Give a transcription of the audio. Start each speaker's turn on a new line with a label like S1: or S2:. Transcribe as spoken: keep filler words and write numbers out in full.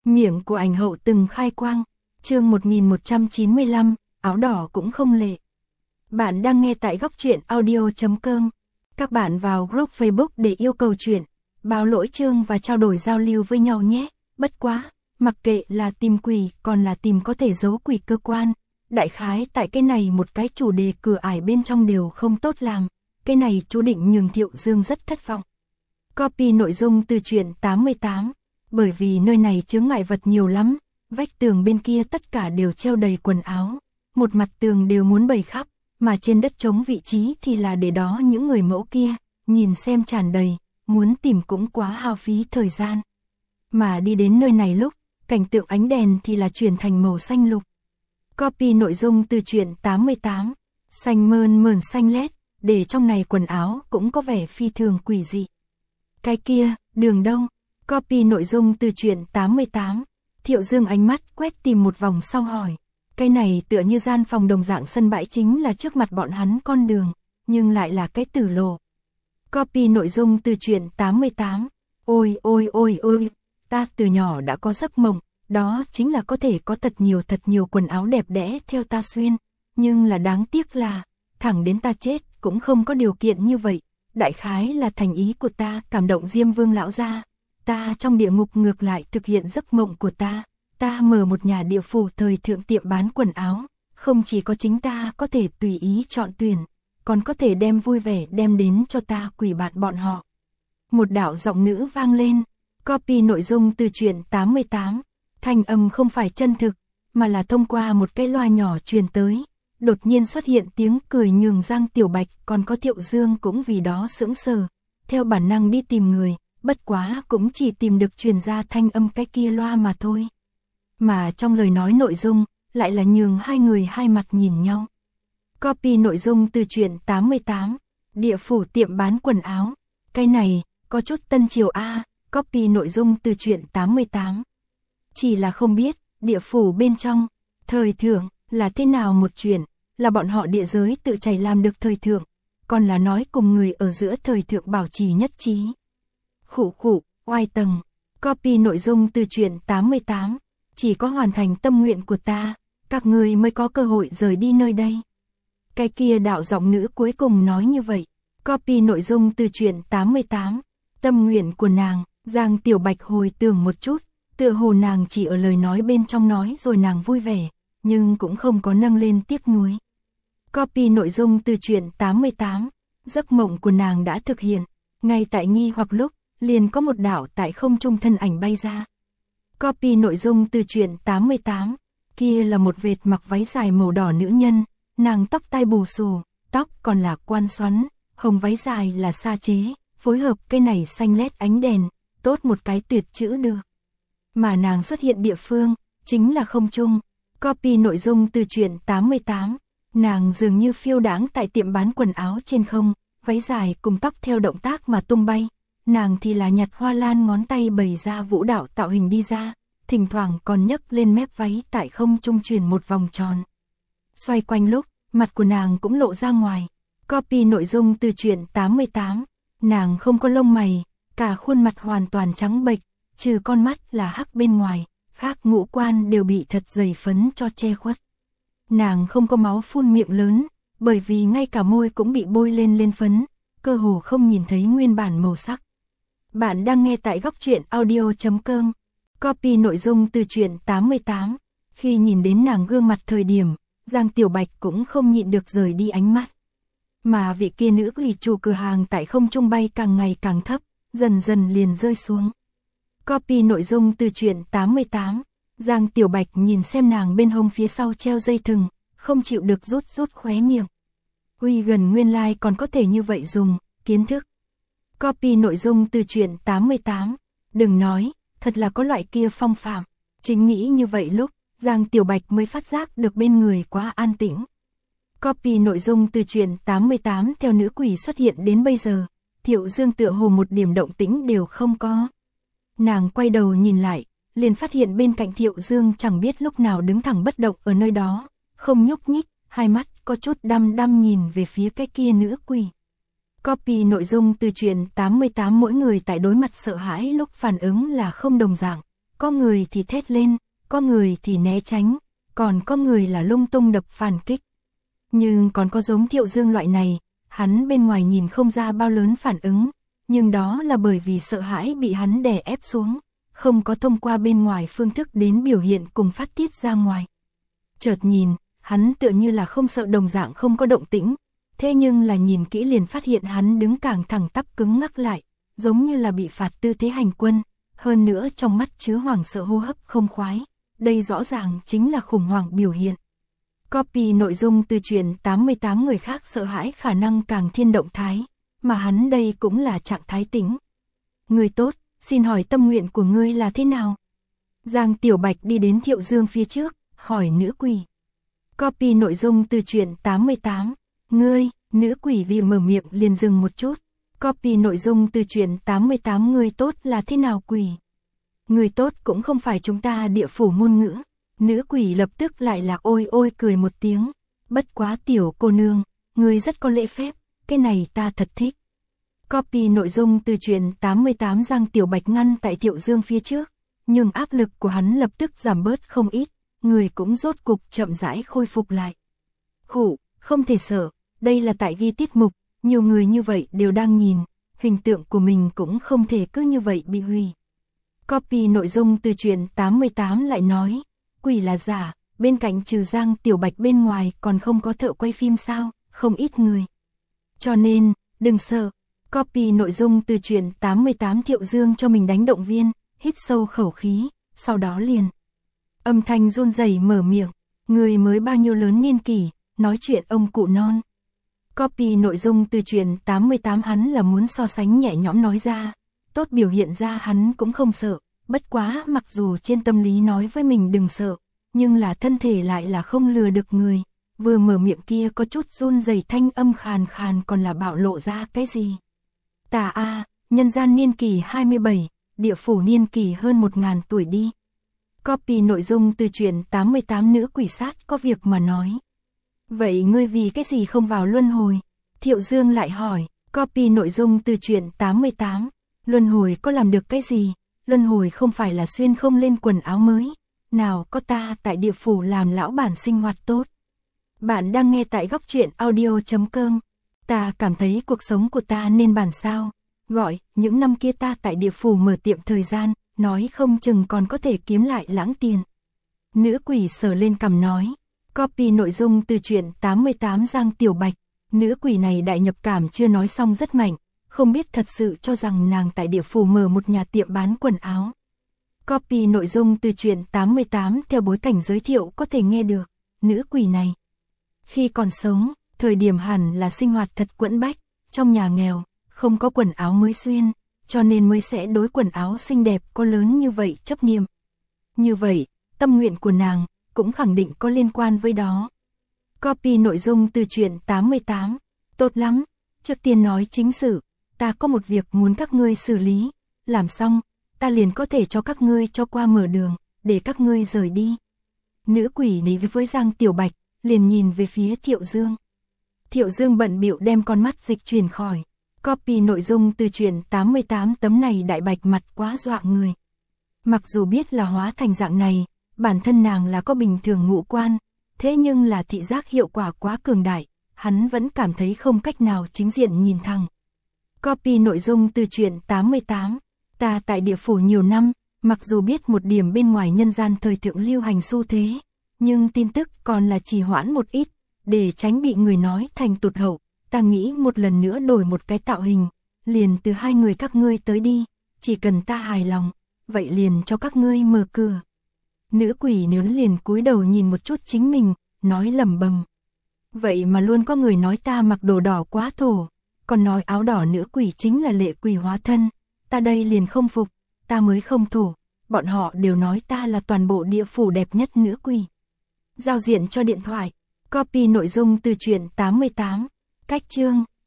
S1: Miệng của ảnh hậu từng khai quang. Chương một nghìn một trăm chín mươi lăm, áo đỏ cũng không lệ. Bạn đang nghe tại góc truyện audio chấm com. Các bạn vào group Facebook để yêu cầu chuyện, báo lỗi chương và trao đổi giao lưu với nhau nhé. Bất quá, mặc kệ là tìm quỷ còn là tìm có thể giấu quỷ cơ quan. Đại khái tại cái này một cái chủ đề cửa ải bên trong đều không tốt làm. Cái này chú định nhường Thiệu Dương rất thất vọng. Copy nội dung từ truyện tám mươi tám. Bởi vì nơi này chướng ngại vật nhiều lắm, vách tường bên kia tất cả đều treo đầy quần áo, một mặt tường đều muốn bày khắp, mà trên đất trống vị trí thì là để đó những người mẫu kia, nhìn xem tràn đầy, muốn tìm cũng quá hao phí thời gian. Mà đi đến nơi này lúc, cảnh tượng ánh đèn thì là chuyển thành màu xanh lục. Copy nội dung từ truyện tám mươi tám, xanh mơn mởn xanh lét, để trong này quần áo cũng có vẻ phi thường quỷ dị. Cái kia, đường đâu? Copy nội dung từ truyện tám mươi tám, Thiệu Dương ánh mắt quét tìm một vòng sau hỏi. Cái này tựa như gian phòng đồng dạng sân bãi chính là trước mặt bọn hắn con đường, nhưng lại là cái tử lộ. Copy nội dung từ truyện tám mươi tám, ôi ôi ôi ôi, ta từ nhỏ đã có giấc mộng, đó chính là có thể có thật nhiều thật nhiều quần áo đẹp đẽ theo ta xuyên, nhưng là đáng tiếc là, thẳng đến ta chết cũng không có điều kiện như vậy, đại khái là thành ý của ta cảm động Diêm Vương lão gia. Ta trong địa ngục ngược lại thực hiện giấc mộng của ta, ta mở một nhà địa phủ thời thượng tiệm bán quần áo, không chỉ có chính ta có thể tùy ý chọn tuyển, còn có thể đem vui vẻ đem đến cho ta quỷ bạn bọn họ. Một đạo giọng nữ vang lên, copy nội dung từ truyện tám mươi tám, thanh âm không phải chân thực, mà là thông qua một cái loa nhỏ truyền tới, đột nhiên xuất hiện tiếng cười nhường Giang Tiểu Bạch còn có Thiệu Dương cũng vì đó sững sờ, theo bản năng đi tìm người. Bất quá cũng chỉ tìm được truyền ra thanh âm cái kia loa mà thôi. Mà trong lời nói nội dung, lại là nhường hai người hai mặt nhìn nhau. Copy nội dung từ truyện tám mươi tám, địa phủ tiệm bán quần áo. Cái này, có chút tân triều A, copy nội dung từ truyện tám mươi tám. Chỉ là không biết, địa phủ bên trong, thời thượng, là thế nào một chuyện, là bọn họ địa giới tự chảy làm được thời thượng, còn là nói cùng người ở giữa thời thượng bảo trì nhất trí. Khủ khủ, oai tầng, copy nội dung từ truyện tám mươi tám, chỉ có hoàn thành tâm nguyện của ta, các người mới có cơ hội rời đi nơi đây. Cái kia đạo giọng nữ cuối cùng nói như vậy, copy nội dung từ truyện tám mươi tám, tâm nguyện của nàng, Giang Tiểu Bạch hồi tưởng một chút, tựa hồ nàng chỉ ở lời nói bên trong nói rồi nàng vui vẻ, nhưng cũng không có nâng lên tiếc nuối. Copy nội dung từ truyện tám mươi tám, giấc mộng của nàng đã thực hiện, ngay tại nghi hoặc lúc, liền có một đạo tại không trung thân ảnh bay ra. Copy nội dung từ truyện tám mươi tám, kia là một vệt mặc váy dài màu đỏ nữ nhân, nàng tóc tai bù xù, tóc còn là quan xoắn, hồng váy dài là sa chế, phối hợp cây này xanh lét ánh đèn, tốt một cái tuyệt chữ được. Mà nàng xuất hiện địa phương, chính là không trung. Copy nội dung từ truyện tám mươi tám, nàng dường như phiêu đãng tại tiệm bán quần áo trên không, váy dài cùng tóc theo động tác mà tung bay. Nàng thì là nhặt hoa lan ngón tay bày ra vũ đạo tạo hình đi ra, thỉnh thoảng còn nhấc lên mép váy tại không trung chuyển một vòng tròn. Xoay quanh lúc, mặt của nàng cũng lộ ra ngoài. Copy nội dung từ truyện tám mươi tám, nàng không có lông mày, cả khuôn mặt hoàn toàn trắng bệch, trừ con mắt là hắc bên ngoài, khác ngũ quan đều bị thật dày phấn cho che khuất. Nàng không có máu phun miệng lớn, bởi vì ngay cả môi cũng bị bôi lên lên phấn, cơ hồ không nhìn thấy nguyên bản màu sắc. Bạn đang nghe tại góc truyện audio chấm com. Copy nội dung từ truyện tám mươi tám. Khi nhìn đến nàng gương mặt thời điểm, Giang Tiểu Bạch cũng không nhịn được rời đi ánh mắt. Mà vị kia nữ quỷ chủ cửa hàng tại không trung bay càng ngày càng thấp, dần dần liền rơi xuống. Copy nội dung từ truyện tám mươi tám. Giang Tiểu Bạch nhìn xem nàng bên hông phía sau treo dây thừng, không chịu được rút rút khóe miệng. Uy gần nguyên lai like còn có thể như vậy dùng, kiến thức. Copy nội dung từ truyện tám mươi tám, đừng nói, thật là có loại kia phong phạm. Chính nghĩ như vậy lúc, Giang Tiểu Bạch mới phát giác được bên người quá an tĩnh. Copy nội dung từ truyện tám mươi tám theo nữ quỷ xuất hiện đến bây giờ, Thiệu Dương tựa hồ một điểm động tĩnh đều không có. Nàng quay đầu nhìn lại, liền phát hiện bên cạnh Thiệu Dương chẳng biết lúc nào đứng thẳng bất động ở nơi đó, không nhúc nhích, hai mắt có chút đăm đăm nhìn về phía cái kia nữ quỷ. Copy nội dung từ truyện tám mươi tám, mỗi người tại đối mặt sợ hãi lúc phản ứng là không đồng dạng, có người thì thét lên, có người thì né tránh, còn có người là lung tung đập phản kích. Nhưng còn có giống Thiệu Dương loại này, hắn bên ngoài nhìn không ra bao lớn phản ứng, nhưng đó là bởi vì sợ hãi bị hắn đè ép xuống, không có thông qua bên ngoài phương thức đến biểu hiện cùng phát tiết ra ngoài. Chợt nhìn, hắn tựa như là không sợ đồng dạng không có động tĩnh, thế nhưng là nhìn kỹ liền phát hiện hắn đứng càng thẳng tắp cứng ngắc lại, giống như là bị phạt tư thế hành quân, hơn nữa trong mắt chứa hoảng sợ hô hấp không khoái, đây rõ ràng chính là khủng hoảng biểu hiện. Copy nội dung từ truyện tám mươi tám người khác sợ hãi khả năng càng thiên động thái, mà hắn đây cũng là trạng thái tĩnh. Người tốt, xin hỏi tâm nguyện của ngươi là thế nào? Giang Tiểu Bạch đi đến Thiệu Dương phía trước, hỏi nữ quỷ. Copy nội dung từ truyện tám mươi tám. Ngươi, nữ quỷ vì mở miệng liền dừng một chút. Copy nội dung từ truyện tám mươi tám người tốt là thế nào quỷ? Người tốt cũng không phải chúng ta địa phủ ngôn ngữ. Nữ quỷ lập tức lại là ôi ôi cười một tiếng. Bất quá tiểu cô nương, ngươi rất có lễ phép, cái này ta thật thích. Copy nội dung từ truyện tám mươi tám. Giang Tiểu Bạch ngăn tại Thiệu Dương phía trước, nhưng áp lực của hắn lập tức giảm bớt không ít, người cũng rốt cục chậm rãi khôi phục lại. Khụ, không thể sợ, đây là tại ghi tiết mục, nhiều người như vậy đều đang nhìn, hình tượng của mình cũng không thể cứ như vậy bị hủy. Copy nội dung từ truyện tám mươi tám lại nói, quỷ là giả, bên cạnh trừ Giang Tiểu Bạch bên ngoài còn không có thợ quay phim sao, không ít người. Cho nên, đừng sợ. Copy nội dung từ truyện tám mươi tám. Thiệu Dương cho mình đánh động viên, hít sâu khẩu khí, sau đó liền. Âm thanh run rẩy mở miệng, người mới bao nhiêu lớn niên kỷ, nói chuyện ông cụ non. Copy nội dung từ truyện tám mươi tám hắn là muốn so sánh nhẹ nhõm nói ra, tốt biểu hiện ra hắn cũng không sợ, bất quá mặc dù trên tâm lý nói với mình đừng sợ, nhưng là thân thể lại là không lừa được người, vừa mở miệng kia có chút run rẩy thanh âm khàn khàn còn là bạo lộ ra cái gì. Tà a, nhân gian niên kỷ hai mươi bảy, địa phủ niên kỷ hơn một ngàn tuổi đi. Copy nội dung từ truyện tám mươi tám. Nữ quỷ sát có việc mà nói. Vậy ngươi vì cái gì không vào luân hồi? Thiệu Dương lại hỏi. Copy nội dung từ truyện tám mươi tám. Luân hồi có làm được cái gì? Luân hồi không phải là xuyên không lên quần áo mới. Nào có ta tại địa phủ làm lão bản sinh hoạt tốt. Bạn đang nghe tại góc truyện audio chấm com. Ta cảm thấy cuộc sống của ta nên bản sao. Gọi, những năm kia ta tại địa phủ mở tiệm thời gian, nói không chừng còn có thể kiếm lại lãng tiền. Nữ quỷ sờ lên cằm nói. Copy nội dung từ truyện tám mươi tám. Giang Tiểu Bạch. Nữ quỷ này đại nhập cảm chưa nói xong rất mạnh, không biết thật sự cho rằng nàng tại địa phủ mở một nhà tiệm bán quần áo. Copy nội dung từ truyện tám mươi tám. Theo bối cảnh giới thiệu có thể nghe được, nữ quỷ này khi còn sống, thời điểm hẳn là sinh hoạt thật quẫn bách, trong nhà nghèo, không có quần áo mới xuyên, cho nên mới sẽ đối quần áo xinh đẹp có lớn như vậy chấp niệm. Như vậy, tâm nguyện của nàng cũng khẳng định có liên quan với đó. Copy nội dung từ truyện tám mươi tám. Tốt lắm, trước tiên nói chính sự, ta có một việc muốn các ngươi xử lý, làm xong, ta liền có thể cho các ngươi cho qua mở đường, để các ngươi rời đi. Nữ quỷ ní với Giang Tiểu Bạch, liền nhìn về phía Thiệu Dương. Thiệu Dương bận bịu đem con mắt dịch chuyển khỏi. Copy nội dung từ truyện tám mươi tám. Tấm này đại bạch mặt quá dọa người. Mặc dù biết là hóa thành dạng này, bản thân nàng là có bình thường ngũ quan, thế nhưng là thị giác hiệu quả quá cường đại, hắn vẫn cảm thấy không cách nào chính diện nhìn thẳng. Copy nội dung từ truyện tám mươi tám. Ta tại địa phủ nhiều năm, mặc dù biết một điểm bên ngoài nhân gian thời thượng lưu hành xu thế, nhưng tin tức còn là trì hoãn một ít, để tránh bị người nói thành tụt hậu, ta nghĩ một lần nữa đổi một cái tạo hình, liền từ hai người các ngươi tới đi, chỉ cần ta hài lòng, vậy liền cho các ngươi mở cửa. Nữ quỷ nếu liền cúi đầu nhìn một chút chính mình, nói lẩm bẩm. Vậy mà luôn có người nói ta mặc đồ đỏ quá thổ, còn nói áo đỏ nữ quỷ chính là lệ quỷ hóa thân, ta đây liền không phục, ta mới không thổ, bọn họ đều nói ta là toàn bộ địa phủ đẹp nhất nữ quỷ. Giao diện cho điện thoại. Copy nội dung từ truyện tám mươi tám. Cách chương,